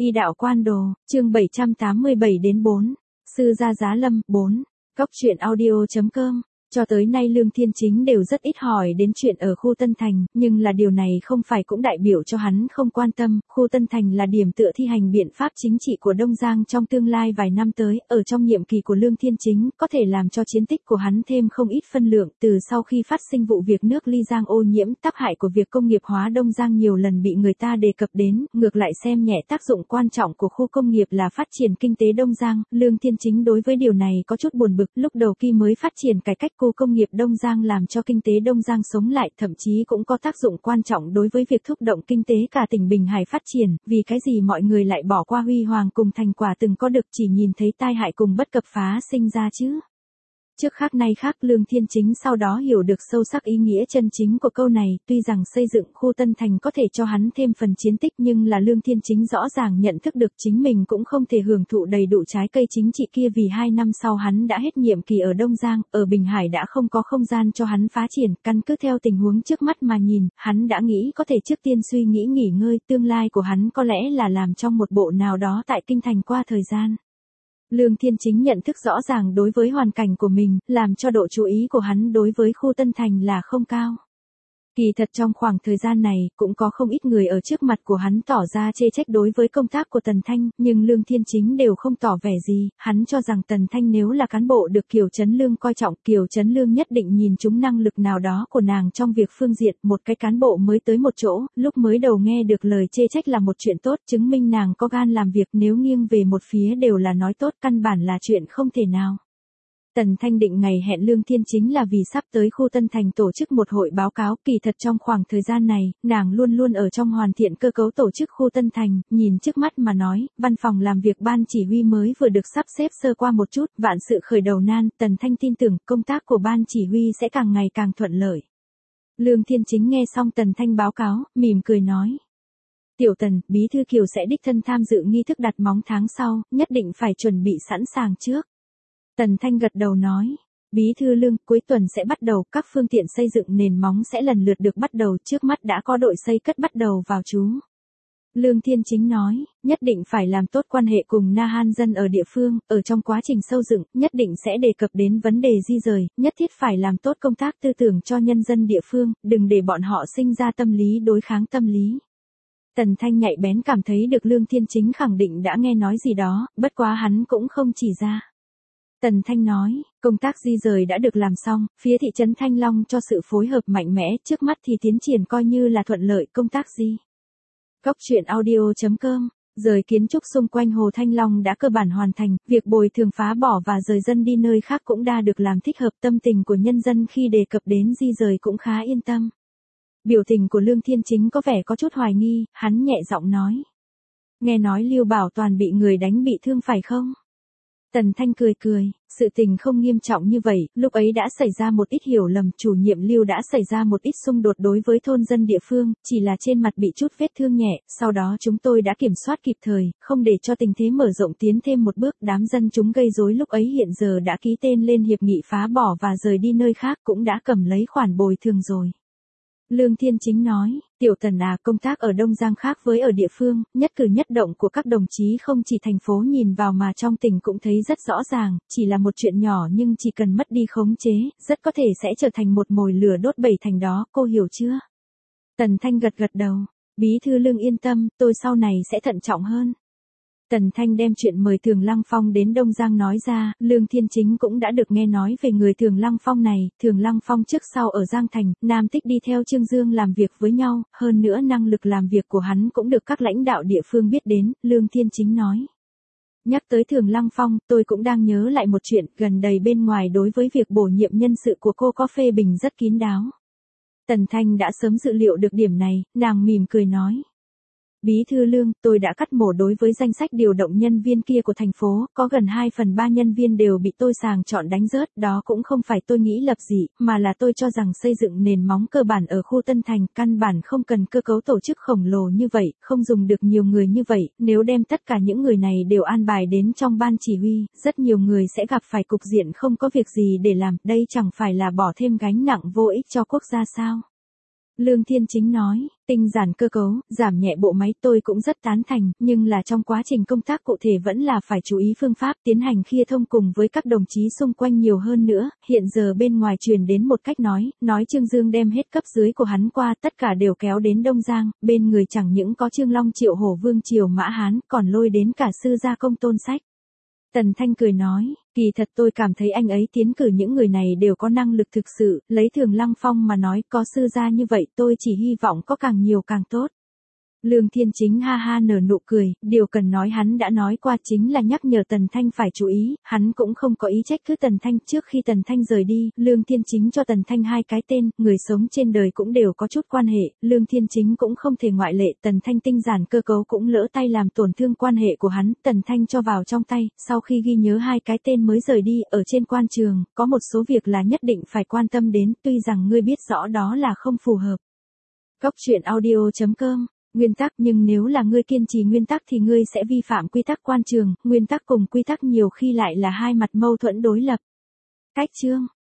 Y đạo quan đồ, chương 787 đến 4. Sư gia Giá Lâm, 4. Góc truyện audio.com. Cho tới nay Lương Thiên Chính đều rất ít hỏi đến chuyện ở khu Tân Thành, nhưng là điều này không phải cũng đại biểu cho hắn không quan tâm, khu Tân Thành là điểm tựa thi hành biện pháp chính trị của Đông Giang trong tương lai vài năm tới, ở trong nhiệm kỳ của Lương Thiên Chính, có thể làm cho chiến tích của hắn thêm không ít phân lượng, từ sau khi phát sinh vụ việc nước Ly Giang ô nhiễm, tác hại của việc công nghiệp hóa Đông Giang nhiều lần bị người ta đề cập đến, ngược lại xem nhẹ tác dụng quan trọng của khu công nghiệp là phát triển kinh tế Đông Giang, Lương Thiên Chính đối với điều này có chút buồn bực, lúc đầu khi mới phát triển cải cách khu công nghiệp Đông Giang làm cho kinh tế Đông Giang sống lại, thậm chí cũng có tác dụng quan trọng đối với việc thúc động kinh tế cả tỉnh Bình Hải phát triển, vì cái gì mọi người lại bỏ qua huy hoàng cùng thành quả từng có được, chỉ nhìn thấy tai hại cùng bất cập phá sinh ra chứ. Trước khác nay khác, Lương Thiên Chính sau đó hiểu được sâu sắc ý nghĩa chân chính của câu này, tuy rằng xây dựng khu Tân Thành có thể cho hắn thêm phần chiến tích, nhưng là Lương Thiên Chính rõ ràng nhận thức được chính mình cũng không thể hưởng thụ đầy đủ trái cây chính trị kia, vì 2 năm sau hắn đã hết nhiệm kỳ ở Đông Giang, ở Bình Hải đã không có không gian cho hắn phá triển, căn cứ theo tình huống trước mắt mà nhìn, hắn đã nghĩ có thể trước tiên suy nghĩ nghỉ ngơi, tương lai của hắn có lẽ là làm trong một bộ nào đó tại kinh thành qua thời gian. Lương Thiên Chính nhận thức rõ ràng đối với hoàn cảnh của mình, làm cho độ chú ý của hắn đối với khu Tân Thành là không cao. Kỳ thật trong khoảng thời gian này, cũng có không ít người ở trước mặt của hắn tỏ ra chê trách đối với công tác của Tần Thanh, nhưng Lương Thiên Chính đều không tỏ vẻ gì, hắn cho rằng Tần Thanh nếu là cán bộ được Kiều Chấn Lương coi trọng, Kiều Chấn Lương nhất định nhìn trúng năng lực nào đó của nàng trong việc phương diện, một cái cán bộ mới tới một chỗ, lúc mới đầu nghe được lời chê trách là một chuyện tốt, chứng minh nàng có gan làm việc, nếu nghiêng về một phía đều là nói tốt, căn bản là chuyện không thể nào. Tần Thanh định ngày hẹn Lương Thiên Chính là vì sắp tới khu Tân Thành tổ chức một hội báo cáo, kỳ thật trong khoảng thời gian này, nàng luôn luôn ở trong hoàn thiện cơ cấu tổ chức khu Tân Thành, nhìn trước mắt mà nói, văn phòng làm việc ban chỉ huy mới vừa được sắp xếp sơ qua một chút, vạn sự khởi đầu nan, Tần Thanh tin tưởng công tác của ban chỉ huy sẽ càng ngày càng thuận lợi. Lương Thiên Chính nghe xong Tần Thanh báo cáo, mỉm cười nói. Tiểu Tần, Bí thư Kiều sẽ đích thân tham dự nghi thức đặt móng tháng sau, nhất định phải chuẩn bị sẵn sàng trước. Tần Thanh gật đầu nói, Bí thư Lương, cuối tuần sẽ bắt đầu, các phương tiện xây dựng nền móng sẽ lần lượt được bắt đầu, trước mắt đã có đội xây cất bắt đầu vào chú. Lương Thiên Chính nói, nhất định phải làm tốt quan hệ cùng Na Han dân ở địa phương, ở trong quá trình xây dựng, nhất định sẽ đề cập đến vấn đề di rời, nhất thiết phải làm tốt công tác tư tưởng cho nhân dân địa phương, đừng để bọn họ sinh ra tâm lý đối kháng tâm lý. Tần Thanh nhạy bén cảm thấy được Lương Thiên Chính khẳng định đã nghe nói gì đó, bất quá hắn cũng không chỉ ra. Tần Thanh nói, công tác di rời đã được làm xong, phía thị trấn Thanh Long cho sự phối hợp mạnh mẽ, trước mắt thì tiến triển coi như là thuận lợi. Công tác gì? Góc truyện audio.com. Rời kiến trúc xung quanh hồ Thanh Long đã cơ bản hoàn thành, việc bồi thường phá bỏ và rời dân đi nơi khác cũng đã được làm thích hợp, tâm tình của nhân dân khi đề cập đến di rời cũng khá yên tâm. Biểu tình của Lương Thiên Chính có vẻ có chút hoài nghi, hắn nhẹ giọng nói. Nghe nói Lưu Bảo Toàn bị người đánh bị thương phải không? Tần Thanh cười cười, sự tình không nghiêm trọng như vậy, lúc ấy đã xảy ra một ít hiểu lầm, chủ nhiệm Lưu đã xảy ra một ít xung đột đối với thôn dân địa phương, chỉ là trên mặt bị chút vết thương nhẹ, sau đó chúng tôi đã kiểm soát kịp thời, không để cho tình thế mở rộng tiến thêm một bước, đám dân chúng gây rối lúc ấy hiện giờ đã ký tên lên hiệp nghị phá bỏ và rời đi nơi khác, cũng đã cầm lấy khoản bồi thường rồi. Lương Thiên Chính nói, Tiểu Tần à, công tác ở Đông Giang khác với ở địa phương, nhất cử nhất động của các đồng chí không chỉ thành phố nhìn vào mà trong tỉnh cũng thấy rất rõ ràng, chỉ là một chuyện nhỏ nhưng chỉ cần mất đi khống chế, rất có thể sẽ trở thành một mồi lửa đốt bầy thành đó, cô hiểu chưa? Tần Thanh gật gật đầu, Bí thư Lương yên tâm, tôi sau này sẽ thận trọng hơn. Tần Thanh đem chuyện mời Thường Lăng Phong đến Đông Giang nói ra, Lương Thiên Chính cũng đã được nghe nói về người Thường Lăng Phong này, Thường Lăng Phong trước sau ở Giang Thành, Nam Tích đi theo Trương Dương làm việc với nhau, hơn nữa năng lực làm việc của hắn cũng được các lãnh đạo địa phương biết đến, Lương Thiên Chính nói. Nhắc tới Thường Lăng Phong, tôi cũng đang nhớ lại một chuyện, gần đây bên ngoài đối với việc bổ nhiệm nhân sự của cô có phê bình rất kín đáo. Tần Thanh đã sớm dự liệu được điểm này, nàng mỉm cười nói. Bí thư Lương, tôi đã cắt mổ đối với danh sách điều động nhân viên kia của thành phố, có gần 2/3 nhân viên đều bị tôi sàng chọn đánh rớt, đó cũng không phải tôi nghĩ lập dị, mà là tôi cho rằng xây dựng nền móng cơ bản ở khu Tân Thành, căn bản không cần cơ cấu tổ chức khổng lồ như vậy, không dùng được nhiều người như vậy, nếu đem tất cả những người này đều an bài đến trong ban chỉ huy, rất nhiều người sẽ gặp phải cục diện không có việc gì để làm, đây chẳng phải là bỏ thêm gánh nặng vô ích cho quốc gia sao? Lương Thiên Chính nói, tinh giản cơ cấu, giảm nhẹ bộ máy tôi cũng rất tán thành, nhưng là trong quá trình công tác cụ thể vẫn là phải chú ý phương pháp tiến hành khi thông cùng với các đồng chí xung quanh nhiều hơn nữa. Hiện giờ bên ngoài truyền đến một cách nói Trương Dương đem hết cấp dưới của hắn qua, tất cả đều kéo đến Đông Giang, bên người chẳng những có Trương Long Triệu Hổ Vương Triều Mã Hán, còn lôi đến cả sư gia Công Tôn Sách. Tần Thanh cười nói, kỳ thật tôi cảm thấy anh ấy tiến cử những người này đều có năng lực thực sự, lấy Thường Lăng Phong mà nói có sư gia như vậy tôi chỉ hy vọng có càng nhiều càng tốt. Lương Thiên Chính ha ha nở nụ cười, điều cần nói hắn đã nói qua chính là nhắc nhở Tần Thanh phải chú ý, hắn cũng không có ý trách cứ Tần Thanh. Trước khi Tần Thanh rời đi, Lương Thiên Chính cho Tần Thanh 2 cái tên, người sống trên đời cũng đều có chút quan hệ, Lương Thiên Chính cũng không thể ngoại lệ. Tần Thanh tinh giản cơ cấu cũng lỡ tay làm tổn thương quan hệ của hắn, Tần Thanh cho vào trong tay, sau khi ghi nhớ 2 cái tên mới rời đi. Ở trên quan trường, có một số việc là nhất định phải quan tâm đến, tuy rằng ngươi biết rõ đó là không phù hợp. Góc truyện audio.com Nguyên tắc, nhưng nếu là ngươi kiên trì nguyên tắc thì ngươi sẽ vi phạm quy tắc quan trường, nguyên tắc cùng quy tắc nhiều khi lại là hai mặt mâu thuẫn đối lập. Cách chương